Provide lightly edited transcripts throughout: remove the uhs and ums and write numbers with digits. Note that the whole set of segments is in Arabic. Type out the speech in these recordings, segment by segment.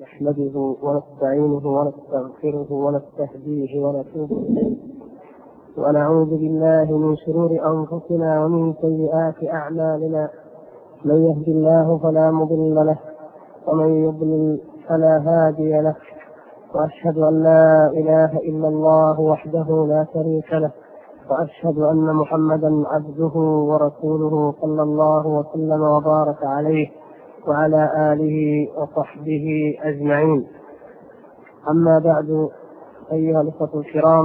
نحمده ونستعينه ونستغفره ونستهديه ونتوب إليه ونعوذ بالله من شرور أنفسنا ومن سيئات أعمالنا. من يهد الله فلا مضل له ومن يضلل فلا هادي له، وأشهد أن لا إله إلا الله وحده لا شريك له، وأشهد أن محمدا عبده ورسوله صلى الله وسلم وبارك عليه وعلى آله وصحبه أجمعين. أما بعد، أيها الأخوة الكرام،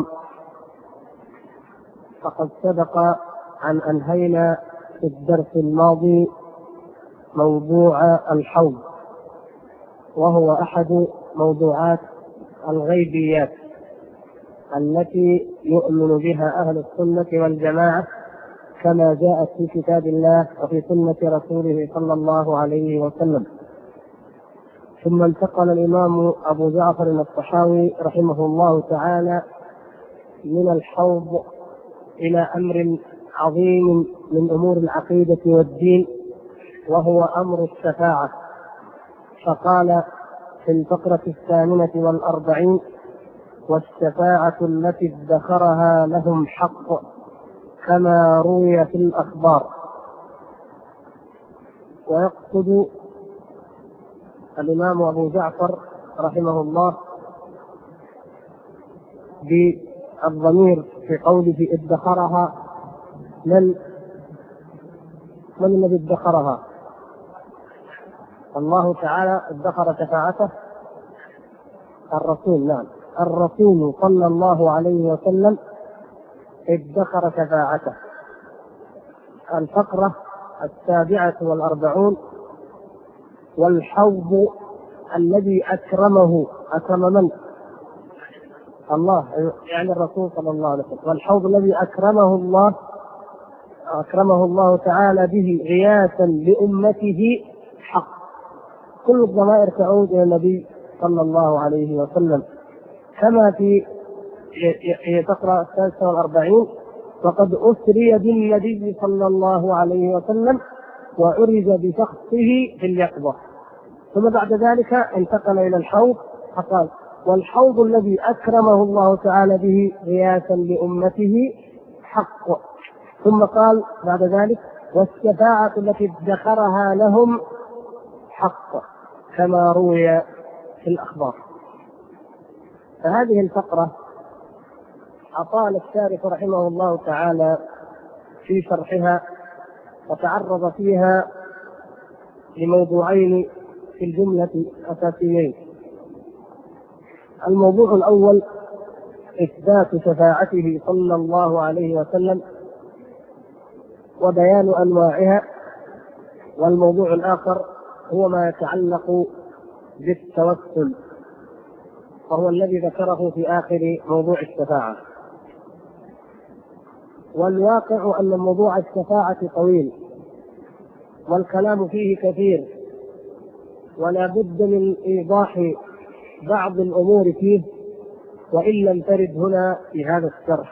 فقد سبق أن أنهينا في الدرس الماضي موضوع الحوض، وهو أحد موضوعات الغيبيات التي يؤمن بها أهل السنة والجماعة كما جاءت في كتاب الله وفي سنة رسوله صلى الله عليه وسلم. ثم انتقل الإمام أبو جعفر الطحاوي رحمه الله تعالى من الحوض إلى أمر عظيم من أمور العقيدة والدين، وهو أمر الشفاعة. فقال في الفقرة 48: والشفاعة التي ادخرها لهم حق كما روي في الأخبار. ويقصد الإمام أبو جعفر رحمه الله بالضمير في قوله ادخرها من الذي ادخرها؟ الله تعالى ادخر شفاعته الرسول. نعم، الرسول صلى الله عليه وسلم ادخر شفاعته. الفقرة 47: والحوض الذي أكرمه، أكرم من؟ الله، يعني الرسول صلى الله عليه وسلم. والحوض الذي أكرمه الله تعالى به غياثا لأمته حق. كل الضمائر تعود إلى النبي صلى الله عليه وسلم، كما في فقرة 43: وقد أسري بالنبي صلى الله عليه وسلم وعرج بشخصه في اليقظة. ثم بعد ذلك انتقل إلى الحوض فقال: والحوض الذي أكرمه الله تعالى به غياثا لأمته حق. ثم قال بعد ذلك: والشفاعة التي ادخرها لهم حق كما روي في الأخبار. فهذه الفقرة أطال الشارح رحمه الله تعالى في شرحها، وتعرض فيها لموضوعين في الجملة أساسيين. الموضوع الأول إثبات شفاعته صلى الله عليه وسلم وبيان أنواعها، والموضوع الآخر هو ما يتعلق بالتوسل، وهو الذي ذكره في آخر موضوع الشفاعة. والواقع أن موضوع الشفاعة طويل والكلام فيه كثير، ولا بد من إيضاح بعض الأمور فيه، وإن لم ترد هنا في هذا الشرح،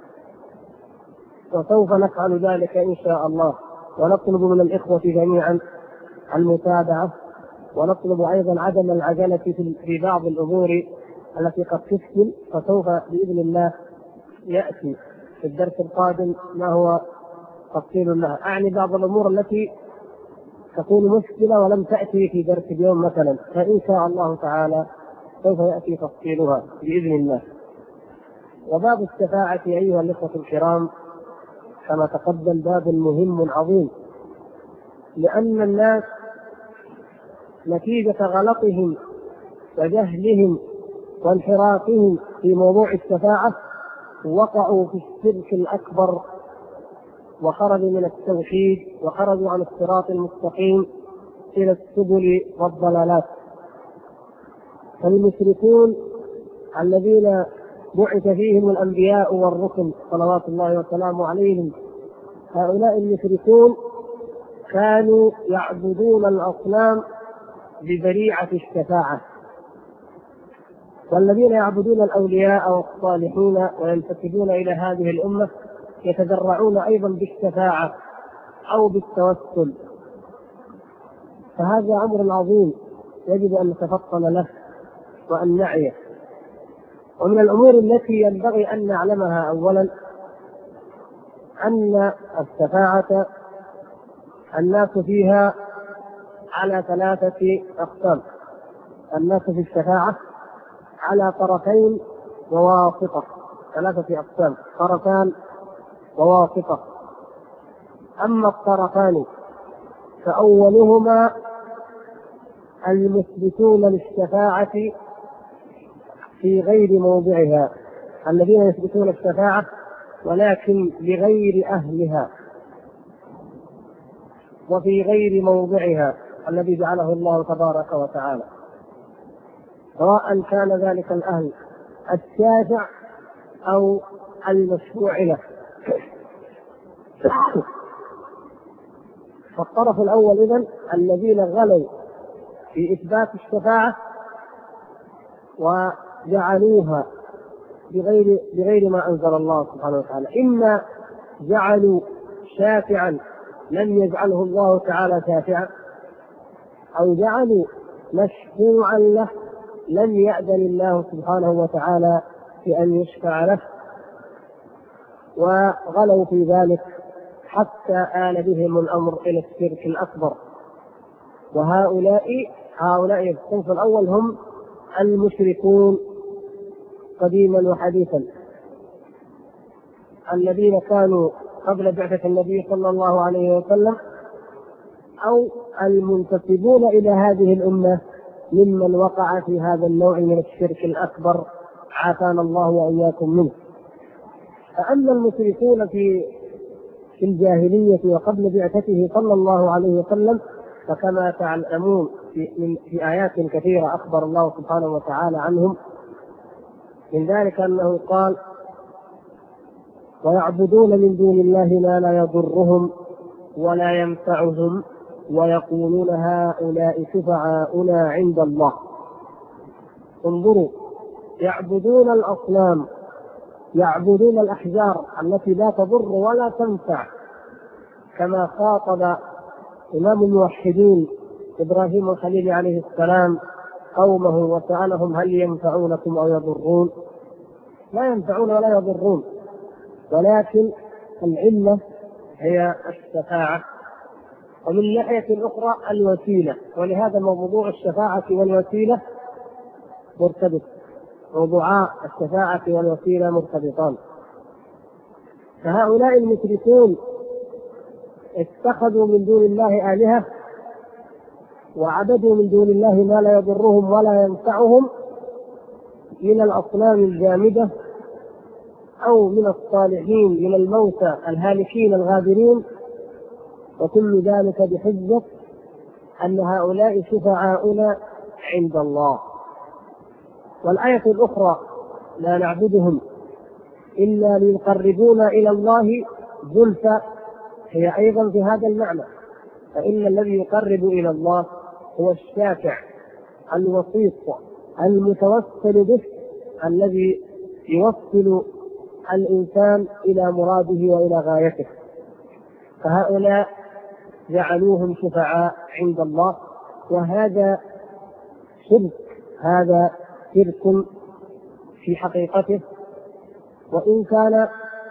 وسوف نفعل ذلك إن شاء الله. ونطلب من الإخوة جميعا المتابعة، ونطلب أيضا عدم العجلة في بعض الأمور التي قد تشكل، فسوف بإذن الله يأتي في الدرس القادم ما هو تفصيل لها. أعني بعض الأمور التي تكون مشكلة ولم تأتي في درس اليوم مثلا، فإن شاء الله تعالى سوف يأتي تفصيلها بإذن الله. وباب الشفاعة أيها الإخوة الكرام كما تقدم باب مهم عظيم، لأن الناس نتيجة غلطهم وجهلهم وانحرافهم في موضوع الشفاعة وقعوا في الشرك الأكبر، وخرجوا من التوحيد، وخرجوا عن الصراط المستقيم إلى السبل والضلالات. فالمشركون الذين بعث فيهم الأنبياء والرسل صلوات الله وسلامه عليهم، هؤلاء المشركون كانوا يعبدون الأصنام بذريعة الشفاعة، والذين يعبدون الأولياء والصالحين وينتسبون إلى هذه الأمة يتذرعون أيضا بالشفاعة أو بالتوسل. فهذا أمر عظيم، يجب أن نتفطن له وأن نعيه. ومن الأمور التي ينبغي أن نعلمها أولا أن الشفاعة الناس فيها على 3 أقسام. الناس في الشفاعة على طرفين وواسطة، 3 أقسام: طرفان وواسطة. أما الطرفان فأولهما المثبتون للشفاعة في غير موضعها، الذين يثبتون الشفاعة ولكن لغير أهلها وفي غير موضعها الذي جعله الله تبارك وتعالى، سواء كان ذلك الأهل الشافع أو المشفوع له. فالطرف الأول إذن الذين غلوا في إثبات الشفاعة وجعلوها بغير ما أنزل الله سبحانه وتعالى، إما جعلوا شافعا لم يجعله الله تعالى شافعا، أو جعلوا مشفوعا له لم يأذن الله سبحانه وتعالى في أن يشفع له، وغلوا في ذلك حتى آل بهم الأمر إلى الشرك الأكبر. وهؤلاء الصنف الأول هم المشركون قديما وحديثا، الذين كانوا قبل بعثة النبي صلى الله عليه وسلم أو المنتسبون إلى هذه الأمة ممن وقع في هذا النوع من الشرك الأكبر، عافانا الله وإياكم منه. فأما المشركون في الجاهلية وقبل بعثته صلى الله عليه وسلم فكما تعلمون في آيات كثيرة أخبر الله سبحانه وتعالى عنهم، من ذلك أنه قال: ويعبدون من دون الله ما لا يضرهم ولا ينفعهم ويقولون هؤلاء شفعاؤنا عند الله. انظروا، يعبدون الأصنام، يعبدون الأحجار التي لا تضر ولا تنفع، كما خاطب إمام الموحدين إبراهيم الخليل عليه السلام قومه وسألهم: هل ينفعونكم أو يضرون؟ لا ينفعون ولا يضرون، ولكن العلة هي الشفاعة. ومن ناحية أخرى الوسيلة، ولهذا موضوع الشفاعة والوسيلة مرتبط، موضوعا الشفاعة والوسيلة مرتبطان. فهؤلاء المشركون اتخذوا من دون الله آلهة وعبدوا من دون الله ما لا يضرهم ولا ينفعهم من الأصنام الجامدة أو من الصالحين من الموتى الهالكين الغابرين، وكل ذلك بحجة أن هؤلاء شفعاؤنا عند الله. والآية الأخرى: لا نعبدهم إلا ليقربونا إلى الله زلفى، هي أيضا في هذا المعنى. فإن الذي يقرب إلى الله هو الشافع الوسيط المتوسل به، الذي يوصل الإنسان إلى مراده وإلى غايته. فهؤلاء جعلوهم شفعاء عند الله، وهذا شرك، هذا شرك في حقيقته. وإن كان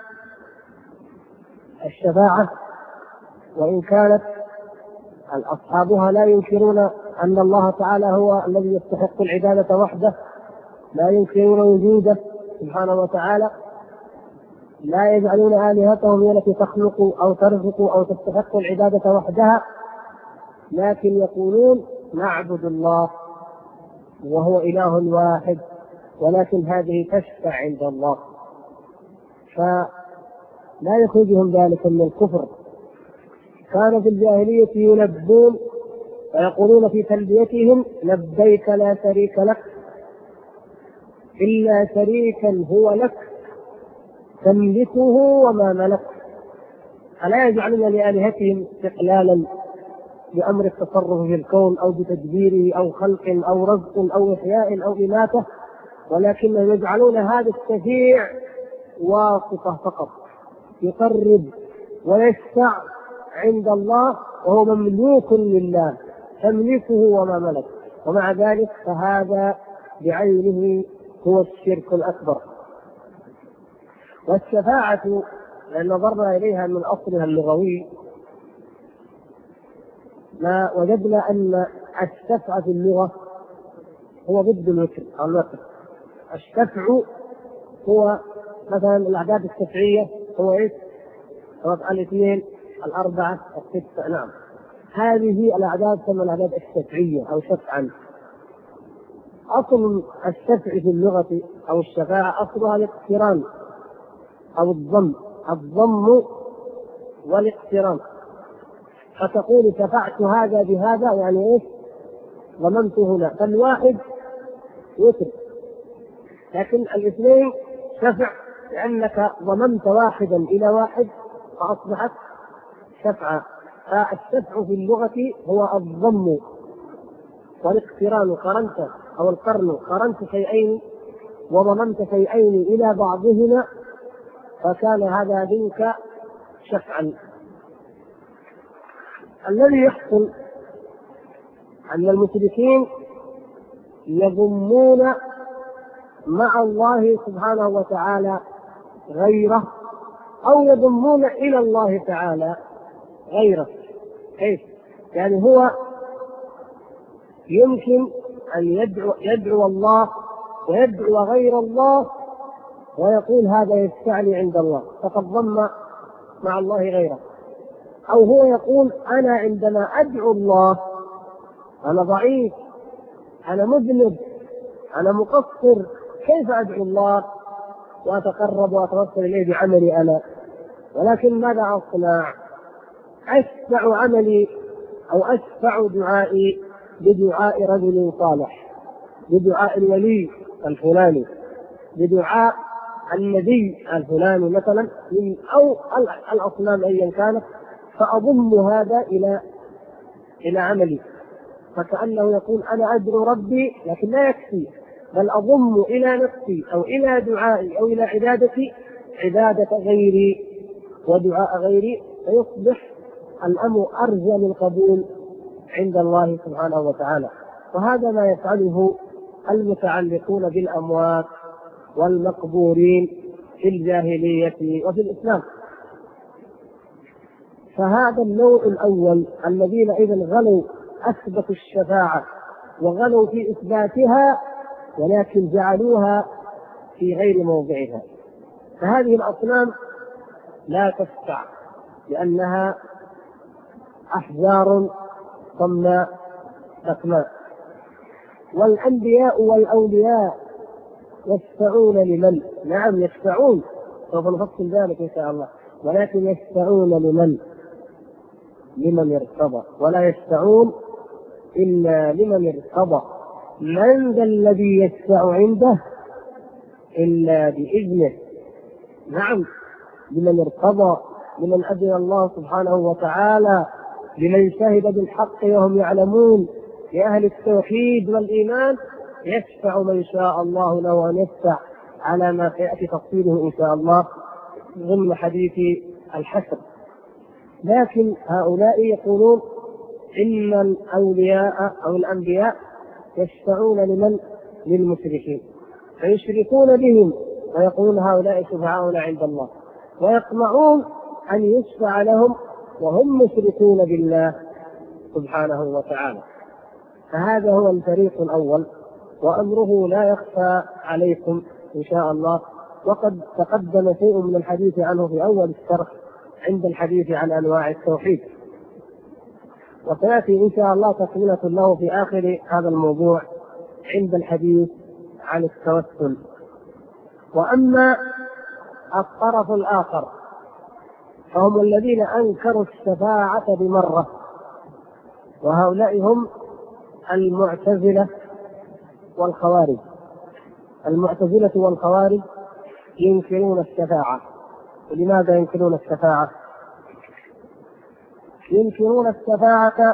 الشفاعة وإن كانت أصحابها لا ينكرون أن الله تعالى هو الذي يستحق العبادة وحده، لا ينكرون وجوده سبحانه وتعالى، لا يجعلون آلهتهم هي التي تخلق أو ترزق أو تستحق العبادة وحدها، لكن يقولون نعبد الله وهو إله واحد، ولكن هذه تشفع عند الله. فلا يخرجهم ذلك من الكفر. كانوا في الجاهلية يلبون ويقولون في تلبيتهم: لبيك لا شريك لك إلا شريكا هو لك تملكه وما ملك. ألا يجعلون لآلهتهم استقلالا بأمر التصرف في الكون أو بتدبيره أو خلق أو رزق أو إحياء أو إماتة، ولكن يجعلون هذا الشفيع واسطة فقط، يقرب ويشفع عند الله وهو مملوك لله، تملكه وما ملك. ومع ذلك فهذا بعينه هو الشرك الأكبر. والشفاعة لأن نظرنا إليها من أصلها اللغوي ما وجدنا أن الشفع في اللغة هو ضد الوتر أو الوتر. الشفع هو مثلا الأعداد الشفعية هو إيش؟ هو الاثنين الأربعة الستة. نعم، هذه الأعداد تسمى الأعداد الشفعية أو شفعا. أصل الشفع في اللغة أو الشفاعة أصلها الاقتران أو الضم والاقتران. فتقول شفعت هذا بهذا يعني إيش؟ ضممت هنا. فالواحد وتر، لكن الاثنين شفع لأنك ضممت واحدا إلى واحد فأصبحت شفعا. فالشفع في اللغة هو الضم والاقتران. قرنت أو القرن، قرنت شيئين وضممت شيئين إلى بعضهما فكان هذا منك شفعا. الذي يحصل أن المشركين يضمون مع الله سبحانه وتعالى غيره أو يضمون إلى الله تعالى غيره. كيف؟ يعني هو يمكن أن يدعو الله ويدعو غير الله ويقول هذا يشفعني عند الله فقد ضم مع الله غيره. أو هو يقول أنا عندما أدعو الله أنا ضعيف، أنا مذنب، أنا مقصر، كيف أدعو الله وأتقرب وأتوسل إليه بعملي أنا؟ ولكن ماذا أصنع؟ أشفع عملي أو أشفع دعائي بدعاء رجل صالح، بدعاء الولي الفلاني، بدعاء النبي الفلاني مثلا أو الأصنام أيا كانت، فأضم هذا إلى عملي. فكأنه يقول أنا أدعو ربي لكن لا يكفي، بل أضم إلى نفسي أو إلى دعائي أو إلى عبادتي عبادة غيري ودعاء غيري، فيصبح الأمر أرجى للقبول عند الله سبحانه وتعالى. وهذا ما يفعله المتعلقون بالأموات والمقبورين في الجاهلية وفي الإسلام. فهذا النوع الأول الذين إذا غلوا أثبتوا الشفاعة وغلوا في إثباتها ولكن جعلوها في غير موضعها. فهذه الأصنام لا تشفع لأنها أحجار صماء بكماء. والأنبياء والأولياء يشفعون لمن؟ نعم يشفعون، سوف نفصل ذلك إن شاء الله، ولكن يشفعون لمن ارتضى، ولا يشفعون إلا لمن ارتضى. من ذا الذي يشفع عنده إلا بإذنه؟ نعم، لمن ارتضى، لمن أذن الله سبحانه وتعالى، لمن شهد بالحق وهم يعلمون، لأهل التوحيد والإيمان يشفع من شاء الله له أن يشفع، على ما سيأتي تفصيله إن شاء الله ضمن حديث الحشر. لكن هؤلاء يقولون إن الأولياء أو الأنبياء يشفعون للمشركين، فيشركون بهم ويقولون هؤلاء شفعاؤنا عند الله، ويطمعون أن يشفع لهم وهم مشركون بالله سبحانه وتعالى. فهذا هو الفريق الأول، وأمره لا يخفى عليكم إن شاء الله، وقد تقدم شيء من الحديث عنه في أول الشرح عند الحديث عن أنواع التوحيد، وسيأتي إن شاء الله تكملة له في آخر هذا الموضوع عند الحديث عن التوسل. وأما الطرف الآخر فهم الذين أنكروا الشفاعة بمرة، وهؤلاء هم المعتزلة والخوارج. المعتزلة والخوارج ينكرون الشفاعة. ولماذا ينكرون الشفاعة؟ ينكرون الشفاعة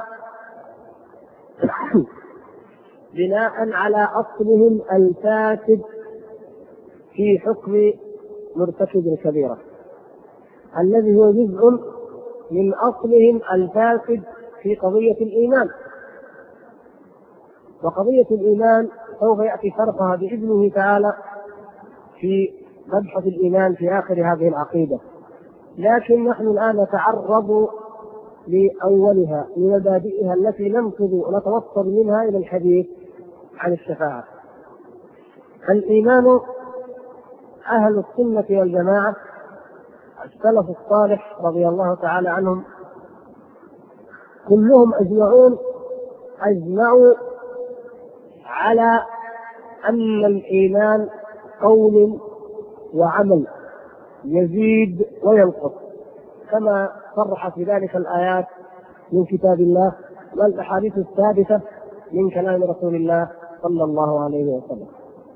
بناء على أصلهم الفاسد في حكم مرتكب الكبيرة، الذي هو جزء من أصلهم الفاسد في قضية الإيمان. وقضية الإيمان سوف يأتي شرحها بإذنه تعالى في مبحث الإيمان في آخر هذه العقيدة، لكن نحن الآن نتعرض لأولها لمبادئها التي ننقذ ونتوصل منها إلى الحديث عن الشفاعة. الإيمان أهل السنة والجماعة السلف الصالح رضي الله تعالى عنهم كلهم أجمعوا على أن الإيمان قول وعمل يزيد وينقص، كما صرحت بذلك الآيات من كتاب الله والأحاديث الثابتة من كلام رسول الله صلى الله عليه وسلم.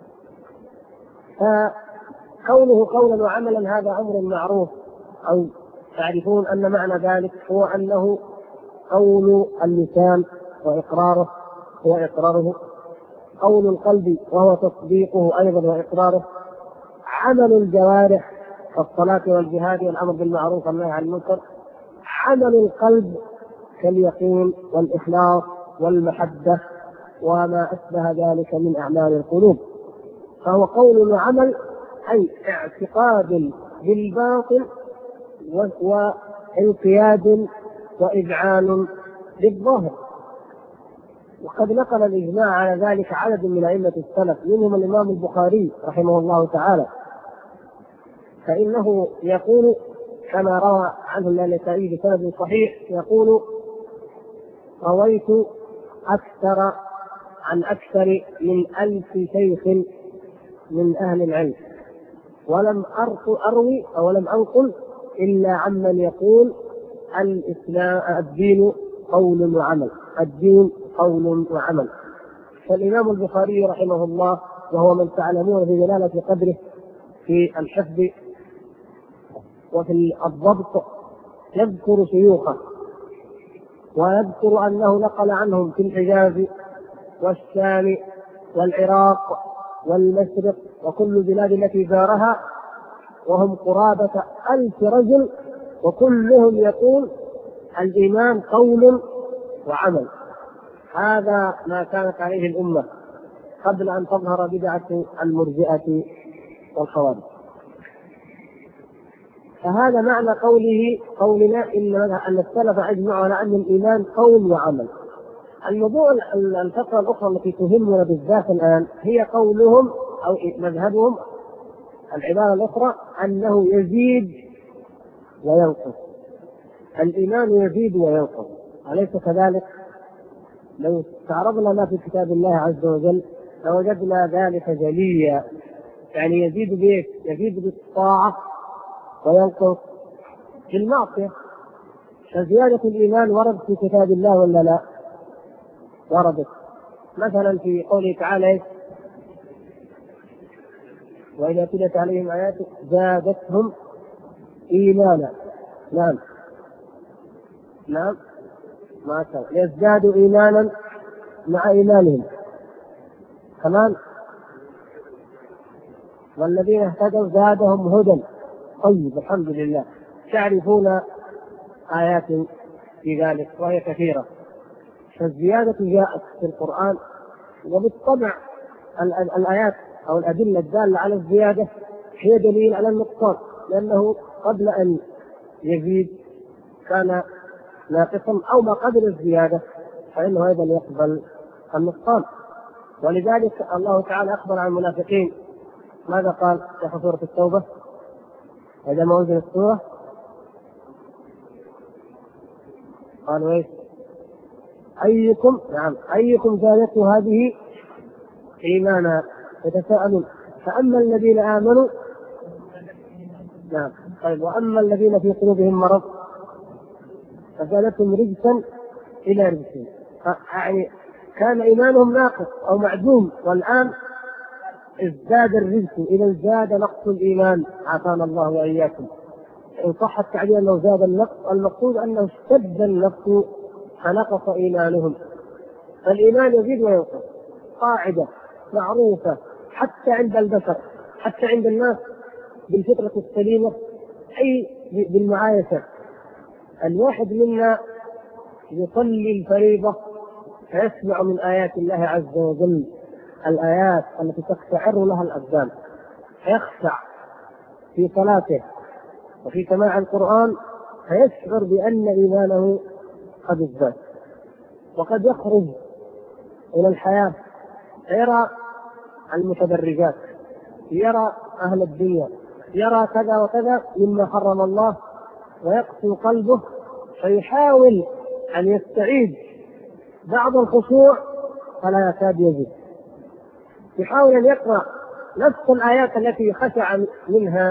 فكونه قولا وعملا هذا أمر معروف، أو تعرفون أن معنى ذلك هو أنه قول اللسان وإقراره هو إقراره، قول القلب وهو تصديقه أيضا وإقراره، عمل الجوارح كالصلاة والجهاد والأمر بالمعروف والنهي عن المنكر، عمل القلب كاليقين والإخلاص والمحبة وما أشبه ذلك من أعمال القلوب. فهو قول وعمل، أي اعتقاد بالباطن وانقياد وإذعان للظاهر. وقد نقل الإجماع على ذلك عدد من أئمة السلف، منهم الإمام البخاري رحمه الله تعالى، فإنه يقول كما روى عنه النسائي بسند صحيح، يقول: رويت عن أكثر من 1000 شيخ من أهل العلم، ولم أروي أو لم أنقل إلا عمن يقول الدين قول وعمل، الدين قول وعمل. فالإمام البخاري رحمه الله، وهو من تعلمون في جلالة قدره في الحفظ وفي الضبط، يذكر شيوخه ويذكر أنه نقل عنهم في الحجاز والشام والعراق والمشرق وكل البلاد التي زارها، وهم قرابة 1000 رجل، وكلهم يقول الإيمان قول وعمل. هذا ما كانت عليه الأمة قبل أن تظهر بدعة المرجئة والخوارج. فهذا معنى قولنا أن السلف أجمعوا على أن الإيمان قول وعمل. الموضوع الفقرة الأخرى التي تهمنا بالذات الآن هي قولهم أو مذهبهم، العبارة الأخرى أنه يزيد وينقص. الإيمان يزيد وينقص، أليس كذلك؟ لو استعرضنا ما في كتاب الله عز وجل لوجدنا ذلك جليا. يعني يزيد بإيه؟ يزيد بالطاعة وينقص بالمعصية. فزيادة الإيمان ورد في كتاب الله ولا لا؟ وردت مثلا في قوله تعالى: وإذا تليت عليهم آياته زادتهم إيمانا. نعم ما كان يزدادوا إيمانا مع إيمانهم. كمان والذين اهتدوا زادهم هدى. طيب، الحمد لله. تعرفون آيات في ذلك وهي كثيرة. فالزيادة جاءت في القرآن، وبالطبع الآيات أو الأدلة الدالة على الزيادة هي دليل على النقصان، لأنه قبل أن يزيد كان ناقصا، أو ما قبل الزيادة فإنه أيضا يقبل النقصان. ولذلك الله تعالى أخبر عن المنافقين، ماذا قال في سورة التوبة إذا ما أنزلت السورة؟ قالوا إيش؟ أيكم زادته هذه إيمانا يتساءلون. فأما الذين آمنوا طيب، وأما الذين في قلوبهم مرض فزادتهم رجسا إلى رجسهم. يعني كان إيمانهم ناقص أو معدوم، والآن ازداد الرجس. إذا زاد نقص الإيمان، عافانا الله وإياكم. إن صح التعبير أنه زاد النقص، المقصود أنه اشتد النقص فنقص إيمانهم. فالإيمان يزيد وينقص، قاعدة معروفة حتى عند البشر، حتى عند الناس بالفطرة السليمة، أي بالمعايشة. الواحد منا يصلي الفريضة فيسمع من آيات الله عز وجل الآيات التي تقشعر لها الأبدان، فيخشع في صلاته وفي سماع القرآن، فيشعر بأن إيمانه قد ازداد. وقد يخرج إلى الحياة فيرى المتبرجات، يرى أهل الدنيا، يرى كذا وكذا مما حرم الله، ويقسو قلبه، فيحاول أن يستعيد بعض الخشوع فلا يكاد يجد، يحاول أن يقرأ نفس الآيات التي خشع منها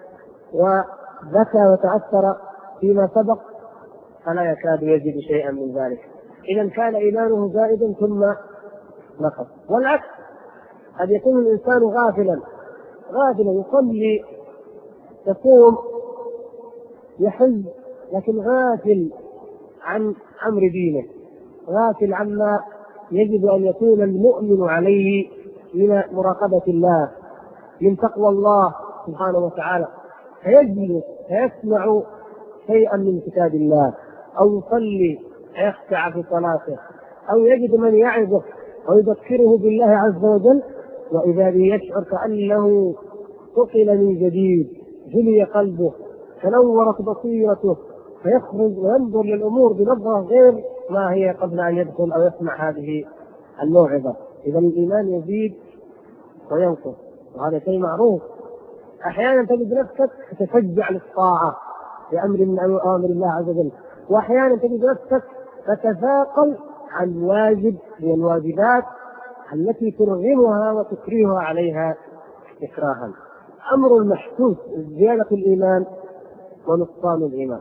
وبكى وتأثر فيما سبق فلا يكاد يجد شيئا من ذلك. إذا كان إيمانه زائدا ثم نقص. والعكس، قد يكون الإنسان غافلا يصلي يصوم يحج، لكن غافل عن أمر دينه، غافل عما يجب أن يكون المؤمن عليه من مراقبة الله، من تقوى الله سبحانه وتعالى، فيجلس فيسمع شيئا من كتاب الله، أو يصلي فيخشع في صلاته، أو يجد من يعظه ويذكره بالله عز وجل، وإذا به يشعر كأنه ثقل من جديد، جلي قلبه، تنورت بصيرته، فيخرج وينظر للأمور بنظرة غير ما هي قبل أن يدخل أو يسمع هذه الموعظة. إذا الإيمان يزيد وينقص، وهذا شيء معروف. أحيانا تجد نفسك تتشجع للطاعة بأمر من أمر الله عز وجل، وأحيانا تجد نفسك تتثاقل عن واجب من الواجبات التي ترغمها وتكرهها عليها إكراها. أمر محسوس، زيادة الإيمان ونقصان الإيمان.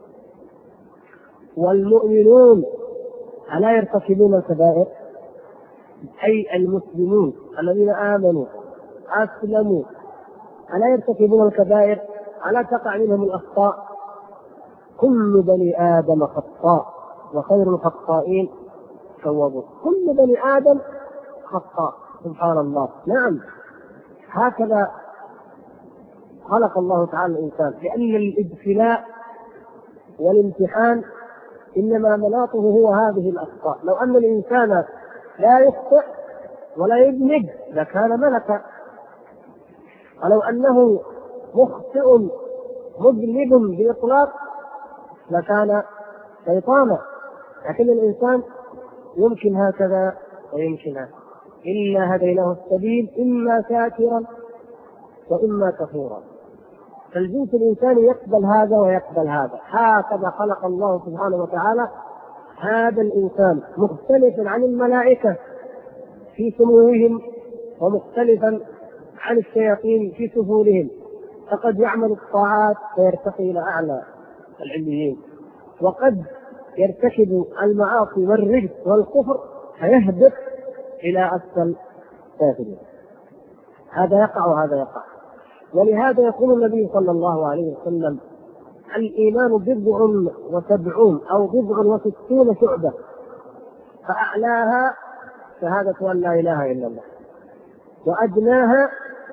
والمؤمنون ألا يرتكبون الكبائر؟ أي المسلمون الذين آمنوا أسلموا ألا يرتكبون الكبائر؟ ألا تقع منهم الأخطاء؟ كل بني آدم خطاء وخير الخطائين توابون. كل بني آدم خطاء، سبحان الله. نعم، هكذا خلق الله تعالى الإنسان، لأن الابتلاء والامتحان إنما مناطه هو هذه الأخطاء. لو أن الإنسان لا يخطئ ولا يذنب لكان ملكا، ولو أنه مخطئ مذنب بإطلاق لكان شيطانا. لكن الإنسان يمكن هكذا ويمكن هكذا، إنا هديناه السبيل إما شاكرا وإما كفورا. فالجنس الإنساني يقبل هذا ويقبل هذا. هكذا خلق الله سبحانه وتعالى هذا الإنسان مختلفا عن الملائكة في سموهم، ومختلفا عن الشياطين في سفولهم، فقد يعمل الطاعات فيرتقي إلى أعلى العليين، وقد يرتكب المعاصي والرجس والكفر فيهبط إلى أسفل سافلين. هذا يقع وهذا يقع. ولهذا يقول النبي صلى الله عليه وسلم: الإيمان 70 أو 60 شعبة، فأعلاها شهادة أن لا إله إلا الله، وأدناها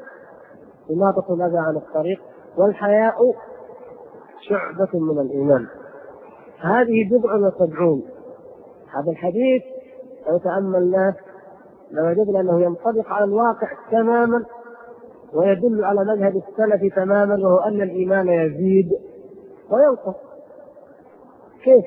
إماطة الأذى عن الطريق، والحياء شعبة من الإيمان. هذه 70. هذا الحديث لو تأملناه لوجدنا أنه ينطبق على الواقع تماما، ويدل على مذهب السلف تماما، وهو أن الإيمان يزيد وينقص. كيف؟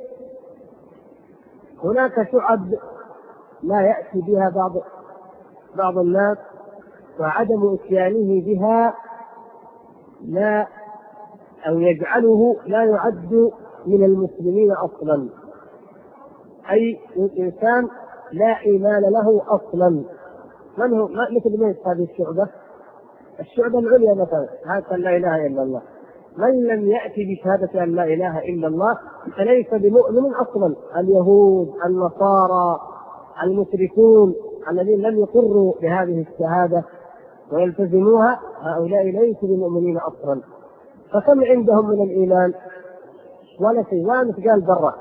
هناك شعب لا يأتي بها بعض الناس، وعدم إتيانه بها لا أو يجعله لا يعد من المسلمين أصلا، أي إنسان لا إيمان له أصلا. من هو؟ مثل هذه الشعبة العليا مثلا، هذا لا إله إلا الله. من لم يأتي بشهادة أن لا إله إلا الله فليس بمؤمن أصلا. اليهود، النصارى، المشركون الذين لم يقروا بهذه الشهادة ويلتزموها، هؤلاء ليسوا بمؤمنين أصلا. فكم عندهم من الإيمان؟ ولا شيء، لا مثقال ذرة.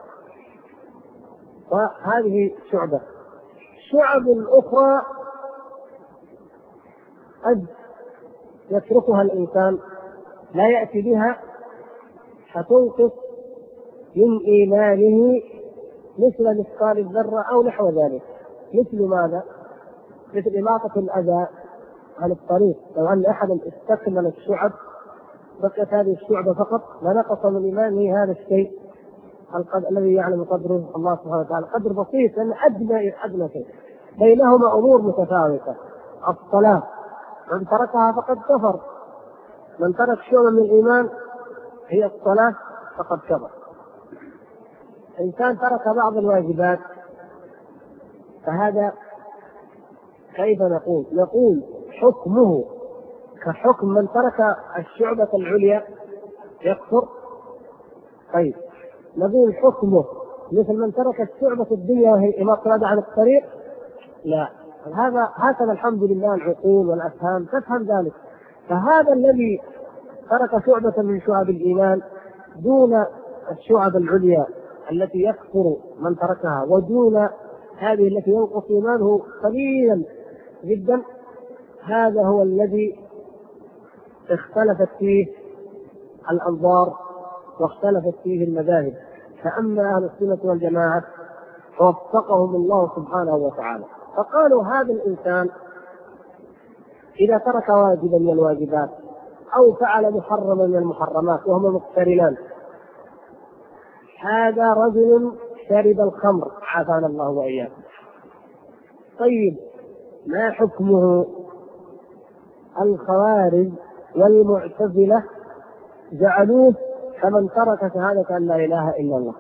وهذه شعبة. شعب أخرى قد يتركها الإنسان لا يأتي بها، فتنقص من إيمانه مثل مثقال الذرة أو نحو ذلك. مثل ماذا؟ مثل إماطة الأذى عن الطريق. لو أن أحدا استكمل الشعب بقيت هذه الشعبة فقط لنقص من إيمانه هذا الشيء الذي يعلم قدره الله سبحانه وتعالى، قدر بسيط لأن أدنى شيء. بينهما أمور متفاوتة. الصلاة من تركها فقد كفر، من ترك شيئا من الإيمان هي الصلاة فقد كفر. إنسان ترك بعض الواجبات فهذا كيف نقول؟ نقول حكمه كحكم من ترك الشعبة العليا يكفر. طيب نقول حكمه مثل من ترك الشعبة الدنيا وهي إماطة عن الطريق؟ لا. هكذا الحمد لله العقول والأفهام تفهم ذلك. فهذا الذي ترك شعبة من شعب الإيمان دون الشعب العليا التي يكفر من تركها، ودون هذه التي ينقص إيمانه قليلا جدا، هذا هو الذي اختلفت فيه الأنظار واختلفت فيه المذاهب. فأما أهل السنة والجماعة فوفقهم الله سبحانه وتعالى، فقالوا هذا الإنسان إذا ترك واجبا من الواجبات أو فعل محرما من المحرمات وهما مقترنان، هذا رجل شرب الخمر عافانا الله وإياكم. طيب ما حكمه؟ الخوارج والمعتزلة جعلوه كمن ترك شهادة أن لا إله إلا الله،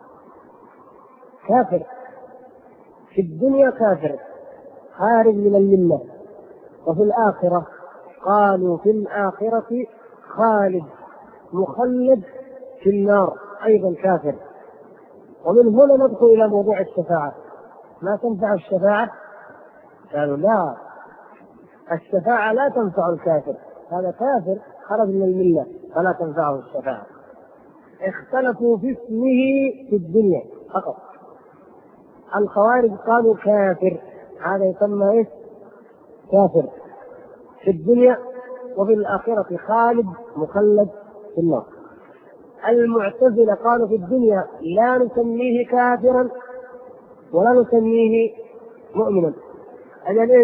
كافر في الدنيا، كافر خارج من الملة. وفي الآخرة قالوا في الآخرة خالد مخلد في النار، أيضا كافر. ومن هنا ندخل إلى موضوع الشفاعة. ما تنفع الشفاعة؟ قالوا لا، الشفاعة لا تنفع الكافر، هذا كافر خرج من الملة فلا تنفعه الشفاعة. اختلفوا في اسمه في الدنيا فقط. الخوارج قالوا كافر، هذا يسمى ايش؟ كافر في الدنيا، وفي الآخرة خالد مخلد في النار. المعتزلة قالوا في الدنيا لا نسميه كافرا ولا نسميه مؤمنا. أنا ليش؟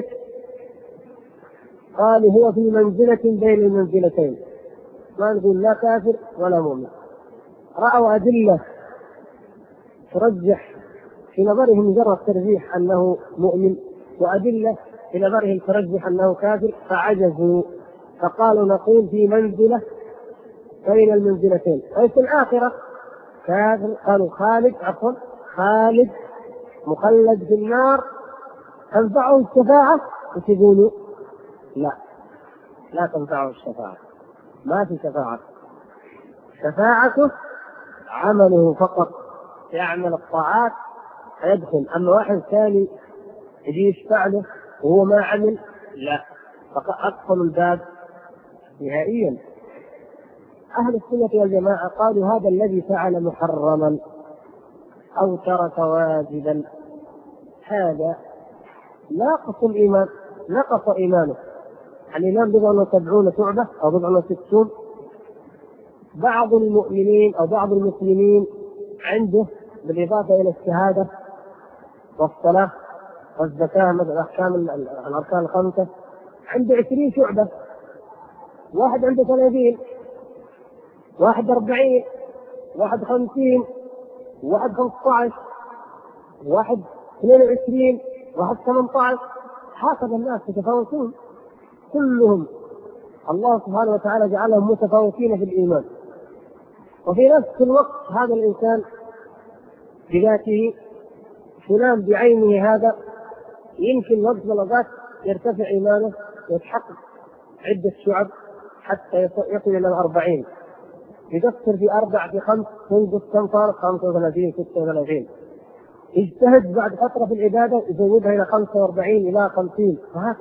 قالوا هو في منزلة بين المنزلتين، ما نقول لا كافر ولا مؤمن. رأوا أدلة ترجح في نظرهم مجرد ترجيح أنه مؤمن، وأدلة في نظرهم ترجح أنه كافر، فعجزوا فقالوا نقول في منزلة بين المنزلتين. وفي الآخرة كافر، قالوا خالد مخلد في النار، تنفعه الشفاعة؟ وتقولوا لا تنفعه الشفاعة، ما في شفاعة. شفاعته عمله فقط، يعمل الطاعات فيدخل. أما واحد ثاني يجي يشفع له وهو ما عمل، لا، فقط أقفل الباب نهائيا. أهل السنة والجماعة قالوا هذا الذي فعل محرما أو ترك واجبا هذا ناقص الإيمان، نقص إيمانه. الإيمان 70 شعبة أو 60. بعض المؤمنين أو بعض المسلمين عنده بالإضافة إلى الشهادة والصلاة والزكاة مثل أحكام الأركان الخمسة عنده 20 شعبة. واحد عنده 30، واحد 40، واحد 50، واحد 15، واحد 22، واحد 18. هكذا الناس يتفاوتون كلهم، الله سبحانه وتعالى جعلهم متفاوتين في الإيمان. وفي نفس الوقت هذا الإنسان بذاته فلان بعينه هذا يمكن وقت من الأوقات يرتفع إيمانه ويتحقق عدة شعب حتى يصل إلى 40، يقصر في 4 في 5 ينقص كم صار 35 36، يجتهد بعد فترة في العبادة يزودها إلى 45 إلى 50،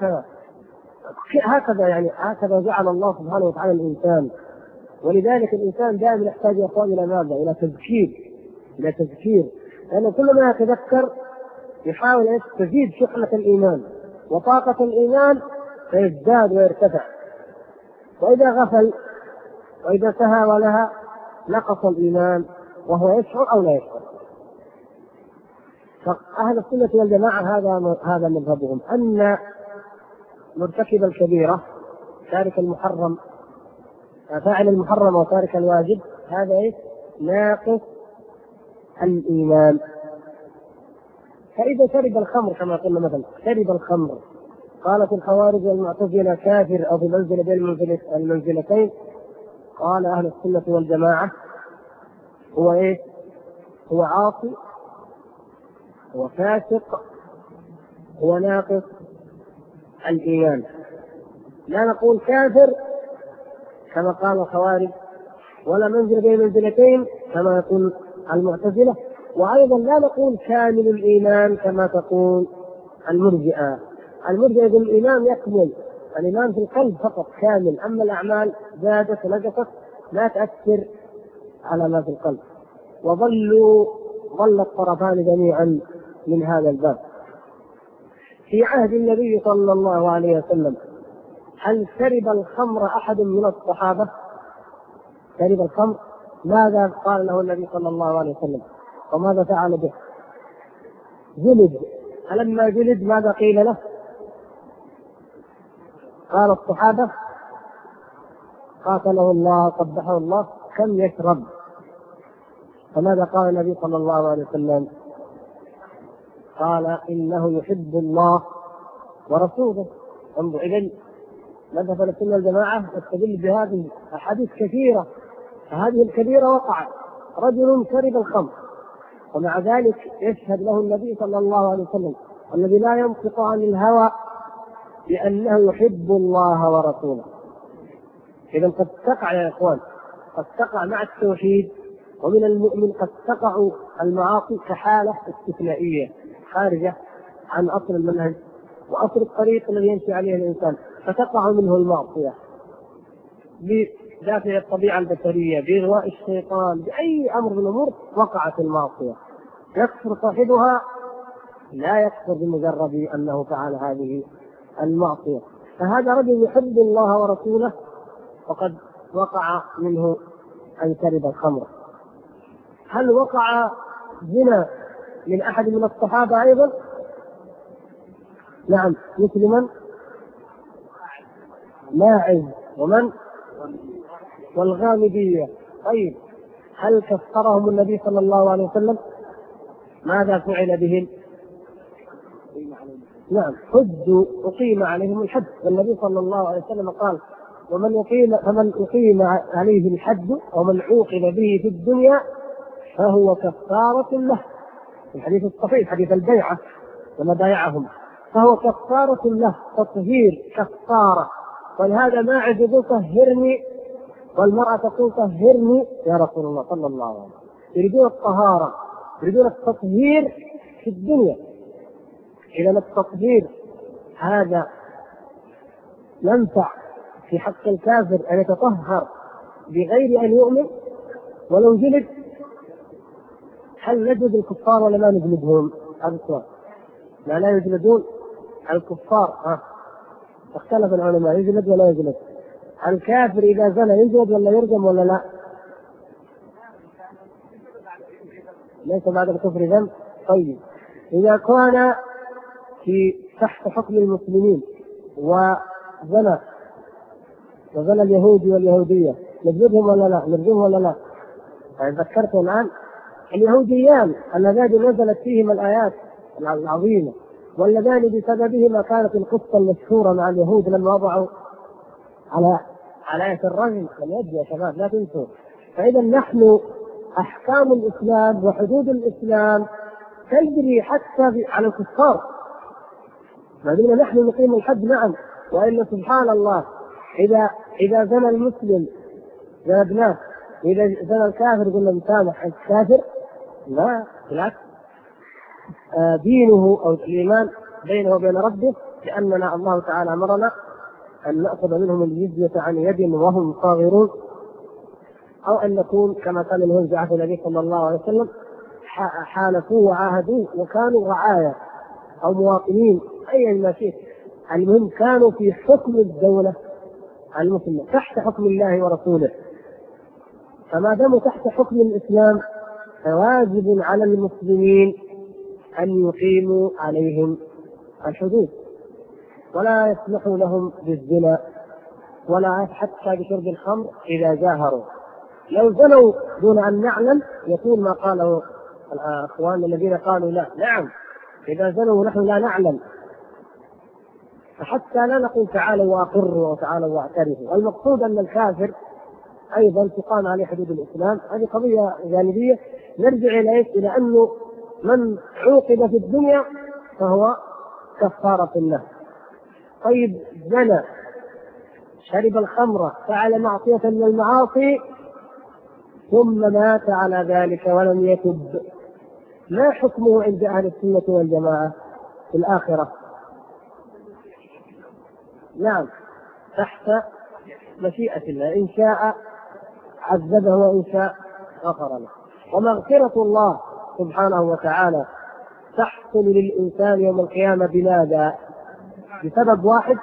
وهكذا يعني هكذا جعل الله سبحانه وتعالى الإنسان. ولذلك الإنسان دائما يحتاج يا أخوان إلى ماذا؟ إلى تذكير، لأنه كل ما يتذكر يحاول أن تزيد شحنة الإيمان وطاقة الإيمان فيزداد ويرتفع. وإذا غفل وإذا سهى ولها نقص الإيمان وهو يشعر أو لا يشعر. فأهل السنة والجماعة هذا مذهبهم، أن مرتكب الكبيرة تارك المحرم فاعل المحرم وتارك الواجب هذا ناقص الإيمان. فإذا شرب الخمر كما قلنا مثلا شرب الخمر، قالت الخوارج والمعتزلة كافر أو في منزلة بين المنزلتين، قال أهل السنة والجماعة هو هو عاصي، هو فاسق، هو ناقص الإيمان. لا نقول كافر كما قال الخوارج، ولا منزل بين منزلتين كما يقول المعتزلة، وأيضا لا نقول كامل الإيمان كما تقول المرجئة. المرجئة يقول الإيمان يكمل، الإيمان في القلب فقط كامل، أما الأعمال زادت ونقصت لا تأثر على ما في القلب. ظل الطرفان جميعا من هذا الباب. في عهد النبي صلى الله عليه وسلم هل شرب الخمر أحد من الصحابة؟ شرب الخمر، ماذا قال له النبي صلى الله عليه وسلم وماذا فعل به؟ جلد. فلما جلد ماذا قيل له؟ قال الصحابة قاتله الله قبحه الله كم يشرب؟ فماذا قال النبي صلى الله عليه وسلم؟ قال إنه يحب الله ورسوله. انظر إذن مذهب السنة والجماعة يستدل بهذه أحاديث كثيرة، فهذه الكبيرة وقعت، رجل شرب الخمر ومع ذلك يشهد له النبي صلى الله عليه وسلم الذي لا ينطق عن الهوى بأنه يحب الله ورسوله. إذا قد تقع يا إخوان، قد تقع مع التوحيد ومن المؤمن قد تقع المعاصي كحالة استثنائية خارجة عن أصل المنهج وأصل الطريق الذي يمشي عليه الإنسان، فتقع منه المعصية بدافع الطبيعة البشرية، بإغواء الشيطان، بأي أمر من الأمور وقعت المعصية. يكفر صاحبها لا يكفر بمجرد أنه فعل هذه المعصية. فهذا رجل يحب الله ورسوله وقد وقع منه أن شرب الخمر. هل وقع زنا من أحد من الصحابة أيضا؟ نعم، مثل من؟ ماعز ومن؟ والغامدية. طيب هل كفرهم النبي صلى الله عليه وسلم؟ ماذا فعل بهم؟ نعم، حجوا، أقيم عليهم الحد، والنبي صلى الله عليه وسلم قال فمن أقيم عليه الحد ومن عوقب به في الدنيا فهو كفارة له. في الحديث الصحيح حديث البيعة لما بايعهم، فهو كفارة له، تطهير كفارة. ولهذا ماعز يقول طهرني، والمرأة تقول طهرني يا رسول الله صلى الله عليه وسلم. يريدون الطهارة، يريدون التطهير في الدنيا. إذا التطهير هذا ينفع في حق الكافر أن يتطهر بغير أن يؤمن ولو جلد؟ هل نجلد الكفار ولا لا نجلدهم؟ هذا السؤال. لا يجلدون الكفار. اختلف العلماء يجلد ولا يجلد. الكافر إذا زنى يجلد ولا يرجم ولا لا؟ ليس بعد الكفر ذنب. طيب إذا كان في تحت حكم المسلمين وزنى اليهودي واليهودية نجلدهم ولا لا؟ نجلدهم ولا لا؟ يعني ذكرت الآن اليهوديان اللذان نزلت فيهم الآيات العظيمة، واللذان بسببهما كانت القصة المشهورة مع اليهود لما وضعوا على آية الرجم اليد يا شباب لا تنسوا. فإذا نحن أحكام الإسلام وحدود الإسلام تجري حتى على الكفار، ما دمنا نحن نقيم الحد. نعم، وإلا سبحان الله إذا زنى المسلم جلدناه، إذا زنى الكافر قلنا مسامح الكافر؟ لا، بالعكس، دينه أو الإيمان بينه وبين ربه، لأننا الله تعالى أمرنا أن نأخذ منهم الجزية عن يد وهم صاغرون، أو أن نكون كما قال اليهود في عهد النبي صلى الله عليه وسلم حالفوا وعاهدوا وكانوا رعايا أو مواطنين أيا ما شئت، المهم كانوا في حكم الدولة المسلمة تحت حكم الله ورسوله. فما داموا تحت حكم الإسلام فواجب على المسلمين أن يقيموا عليهم الحدود، ولا يسمحوا لهم بالزنا ولا حتى بشرب الخمر إذا جاهروا. لو زنوا دون أن نعلم يكون ما قاله الأخوان الذين قالوا لا، نعم إذا زنوا ونحن لا نعلم، فحتى لا نقول تعالوا وأقروا وتعالوا واعترفوا. المقصود أن الكافر أيضا تقام عليه حدود الإسلام. هذه قضية جانبية نرجع إلى أنه من عوقب في الدنيا فهو كفارة له. طيب زنى، شرب الخمر، فعل معصية من المعاصي ثم مات على ذلك ولم يتب، ما حكمه عند أهل السنة والجماعة في الآخرة؟ نعم تحت مشيئة الله، إن شاء عذبه وإن شاء غفر له. ومغفرة الله سبحانه وتعالى تحصل للإنسان يوم القيامة بماذا؟ بسبب واحد،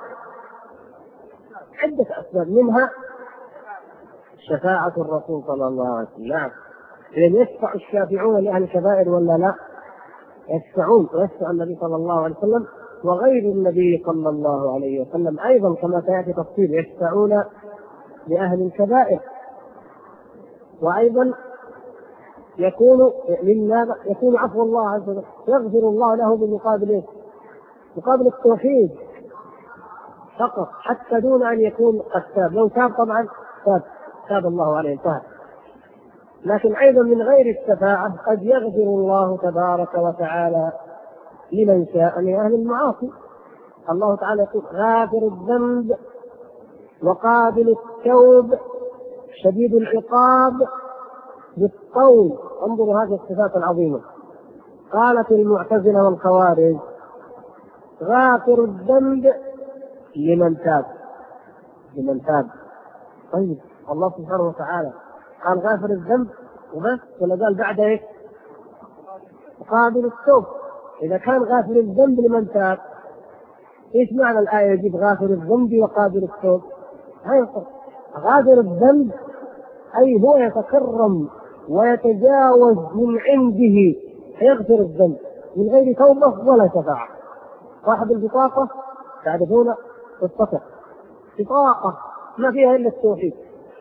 عدة أسباب، منها شفاعة الرسول صلى الله عليه وسلم. نعم، إذن يشفع الشافعون لأهل الكبائر ولا لا؟ يشفعون، ويشفع النبي صلى الله عليه وسلم وغير النبي صلى الله عليه وسلم أيضا كما سيأتي تفصيل، يشفعون لأهل الكبائر. وأيضا يكون عفو الله عز وجل، يغفر الله له بمقابل مقابل التوحيد فقط، حتى دون أن يكون قد تاب. لو تاب طبعا تاب الله عليه انتهى. لكن أيضا من غير الشفاعة قد يغفر الله تبارك وتعالى لمن شاء من أهل المعاصي. الله تعالى يقول غافر الذنب وقابل التوب شديد العقاب بالطول. انظروا هذه الصفات العظيمة. قالت المعتزلة والخوارج غافر الذنب لمن تاب. طيب الله سبحانه وتعالى قال غافر الذنب وبس، ولا قال بعد ايش؟ قابل التوب. اذا كان غافر الذنب لمن تاب، ايش معنى الآية يجيب غافر الذنب وقابل التوب؟ غافر الذنب اي هو يتكرم ويتجاوز من عنده فيغفر الذنب من غير توبة ولا شفاعة. صاحب البطاقة تعرفون بطاقة ما فيها إلا التوحيد،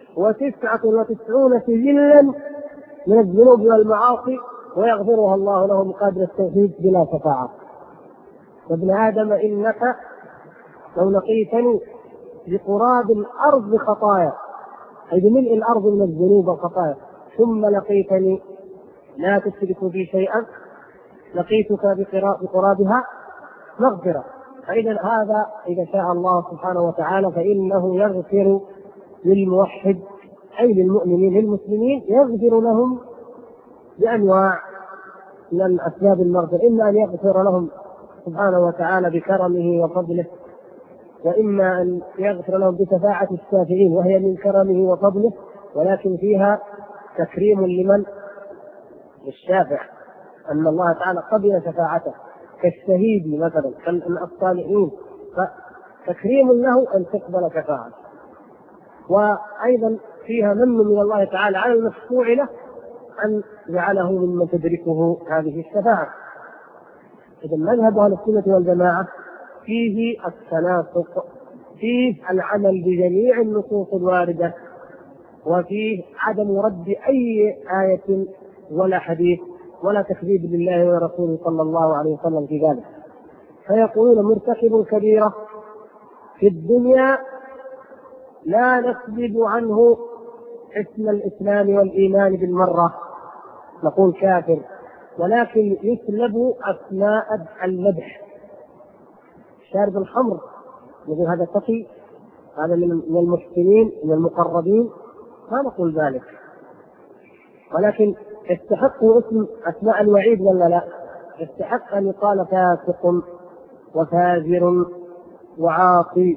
99 سجلا من الذنوب والمعاصي ويغفرها الله له مقابل التوحيد بلا شفاعة. وابن آدم إنك لو لقيتني بقراب الأرض خطايا، أي بملء الأرض من الذنوب والخطايا، ثم لقيتني لا تشرك بي شيئا لقيتك بقرابها مغفرة. فإذا هذا إذا شاء الله سبحانه وتعالى فإنه يغفر للموحد أي للمؤمنين للمسلمين، يغفر لهم بأنواع من أسباب المغفرة، إما أن يغفر لهم سبحانه وتعالى بكرمه وفضله، وإما أن يغفر لهم بشفاعة الشافعين وهي من كرمه وفضله ولكن فيها تكريم لمن؟ للشافع، أن الله تعالى قبل شفاعته كالشهيد مثلا كالصالحين، فتكريم له أن تقبل شفاعته. وأيضا فيها من الله تعالى على المشفوع له أن جعله ممن تدركه هذه الشفاعة. إذا مذهب أهل السنة والجماعة فيه التناسق، فيه العمل بجميع النصوص الواردة، وفيه عدم رد أي آية ولا حديث ولا تكذيب لله ورسوله صلى الله عليه وسلم في ذلك. فيقولون مرتكب كبيرة في الدنيا لا نسلب عنه اسم الإسلام والإيمان بالمرة، نقول كافر، ولكن يسلب أسماء المدح. شارب الخمر يقول هذا تقي، هذا من المحسنين من المقربين، ما نقول ذلك، ولكن يستحق اسم أسماء الوعيد ولا لا؟ يستحق أن يقال فاسق وفاجر وعاصي.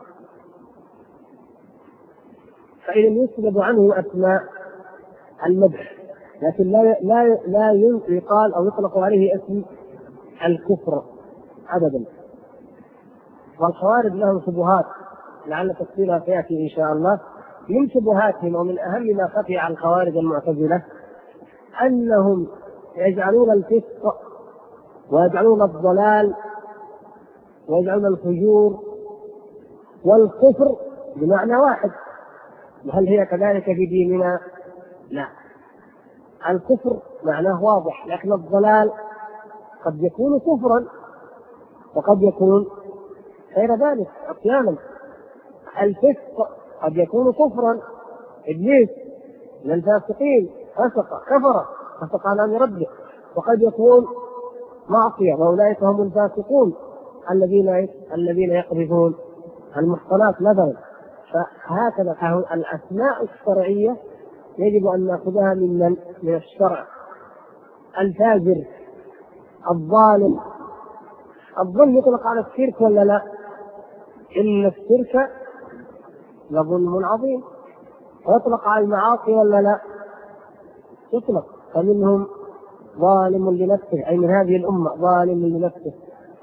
فإذا يسلب عنه أسماء المدح، لكن لا يقال أو يطلق عليه اسم الكفر أبدا. والخوارج لهم شبهات لعل تفصيلها سيأتي إن شاء الله. من شبهاتهم ومن أهم ما خفي عن الخوارج المعتزلة أنهم يجعلون الفسق ويجعلون الضلال ويجعلون الفجور والكفر بمعنى واحد. هل هي كذلك في ديننا؟ لا، الكفر معناه واضح، لكن الضلال قد يكون كفرا وقد يكون غير ذلك احيانا. الفسق قد يكون كفرا، ابليس من الفاسقين فسق كفر فسق عن امر ربه، وقد يكون معصيه، واولئك هم الفاسقون الذين يقذفون المحصنات مثلا. فهكذا الاسماء الشرعيه يجب ان ناخذها من الشرع. الفاجر، الظالم، الظلم يطلق على الشرك ولا لا؟ ان الشرك لظلم عظيم. ويطلق على المعاصي ولا لا؟ يطلق. فمنهم ظالم لنفسه، اي من هذه الامه ظالم لنفسه.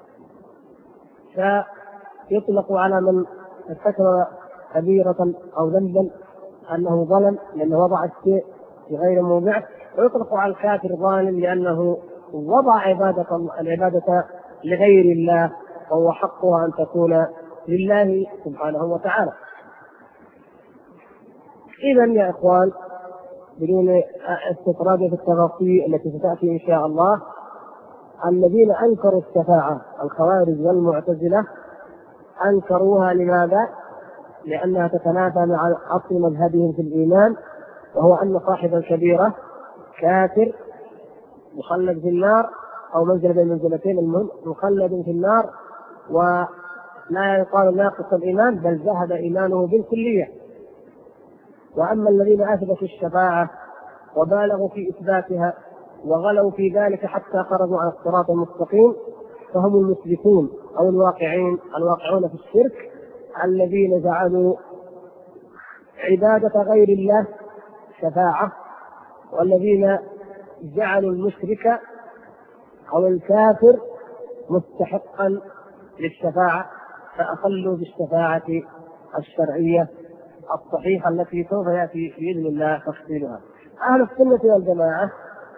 فيطلق على من ارتكب كبيرة او ذنبا انه ظلم لانه وضع الشيء في غير موضعه، ويطلق على الكافر ظالم لانه وضع العبادة لغير الله، وهو حقها ان تكون لله سبحانه وتعالى. اذا يا اخوان، بدون استطراد في التفاصيل التي ستاتي ان شاء الله، الذين انكروا الشفاعه الخوارج والمعتزله انكروها. لماذا؟ لانها تتنافى مع اصل مذهبهم في الايمان، وهو ان صاحب الكبيره كافر مخلد في النار، او منزل بين منزلتين، مخلد في النار، ولا يقال ناقص الايمان، بل ذهب ايمانه بالكليه. واما الذين اثبتوا الشفاعه وبالغوا في اثباتها وغلوا في ذلك حتى خرجوا عن الصراط المستقيم، فهم المشركون او الواقعون في الشرك، الذين جعلوا عباده غير الله شفاعه، والذين جعلوا المشرك او الكافر مستحقا للشفاعه، فاخلوا بالشفاعه الشرعيه الصحيحه التي سوف ياتي باذن الله تفصيلها. اهل السنه والجماعه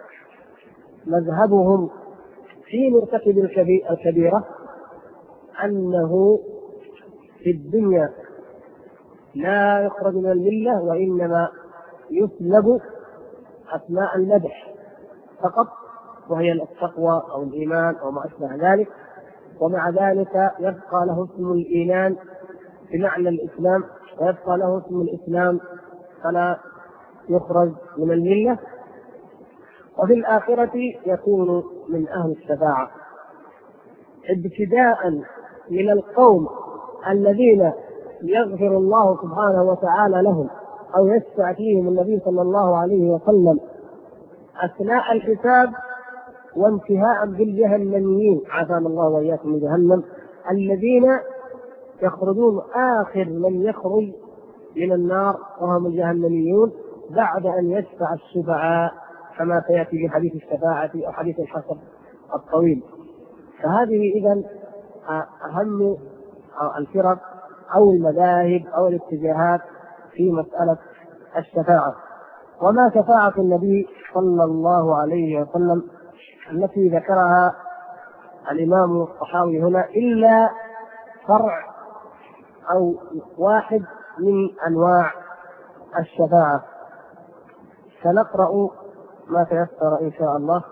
مذهبهم في مرتكب الكبيره انه في الدنيا لا يخرج من المله، وانما يسلب اسماء المدح فقط، وهي التقوى او الايمان او ما اشبه ذلك، ومع ذلك يبقى له اسم الايمان بمعنى الاسلام، ويبقى له اسم الاسلام فلا يخرج من المله، وفي الاخره يكون من اهل الشفاعه. ابتداء من القوم الذين يغفر الله سبحانه وتعالى لهم او يشفع فيهم النبي صلى الله عليه وسلم اثناء الحساب، وانتهاء بالجهنميين عافانا الله واياكم من جهنم، الذين يخرجون اخر من يخرج من النار وهم الجهنميون بعد ان يشفع الشفعاء، كما سياتي في حديث الشفاعه او حديث الحشر الطويل. فهذه اذا اهم الفرق او المذاهب او الاتجاهات في مساله الشفاعه. وما شفاعه النبي صلى الله عليه وسلم التي ذكرها الامام الطحاوي هنا الا فرع او واحد من انواع الشفاعه. سنقرا ما تيسر ان شاء الله.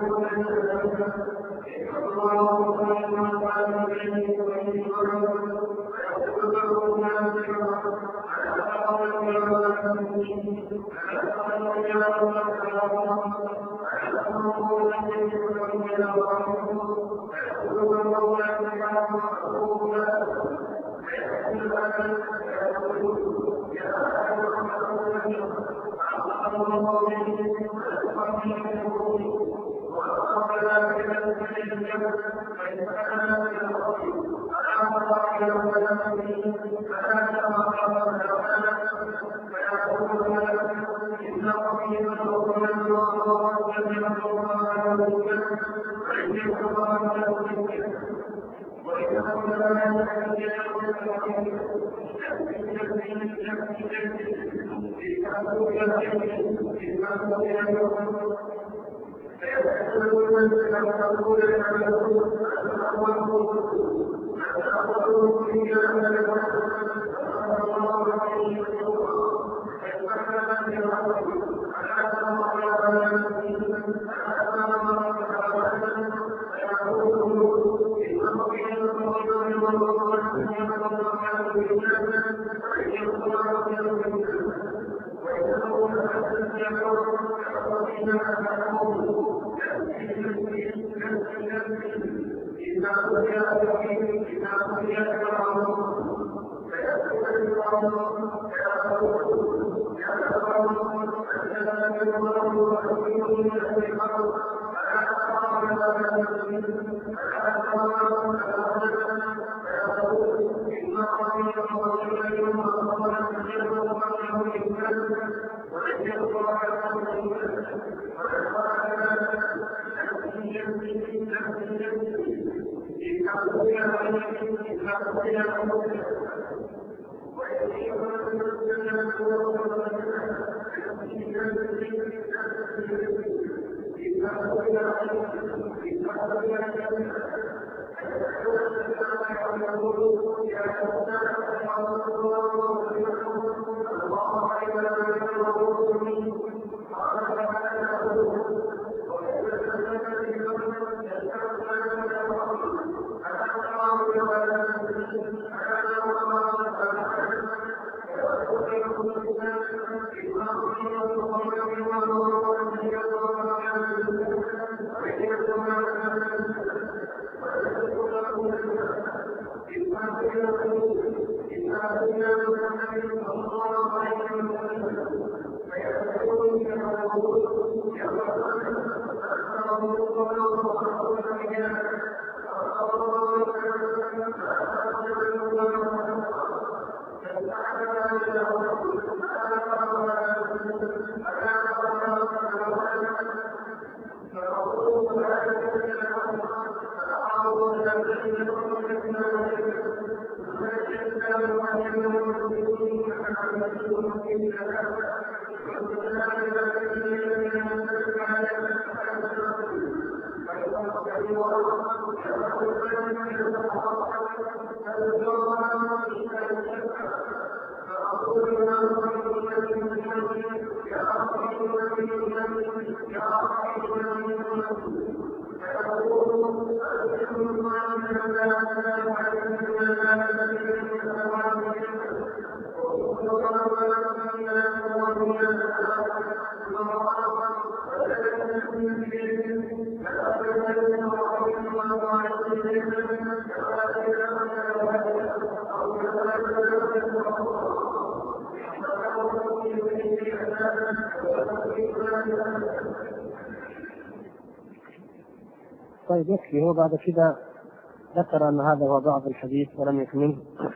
طيب يكفي. هو بعد كده ذكر أن هذا هو بعض الحديث ولم يكمله.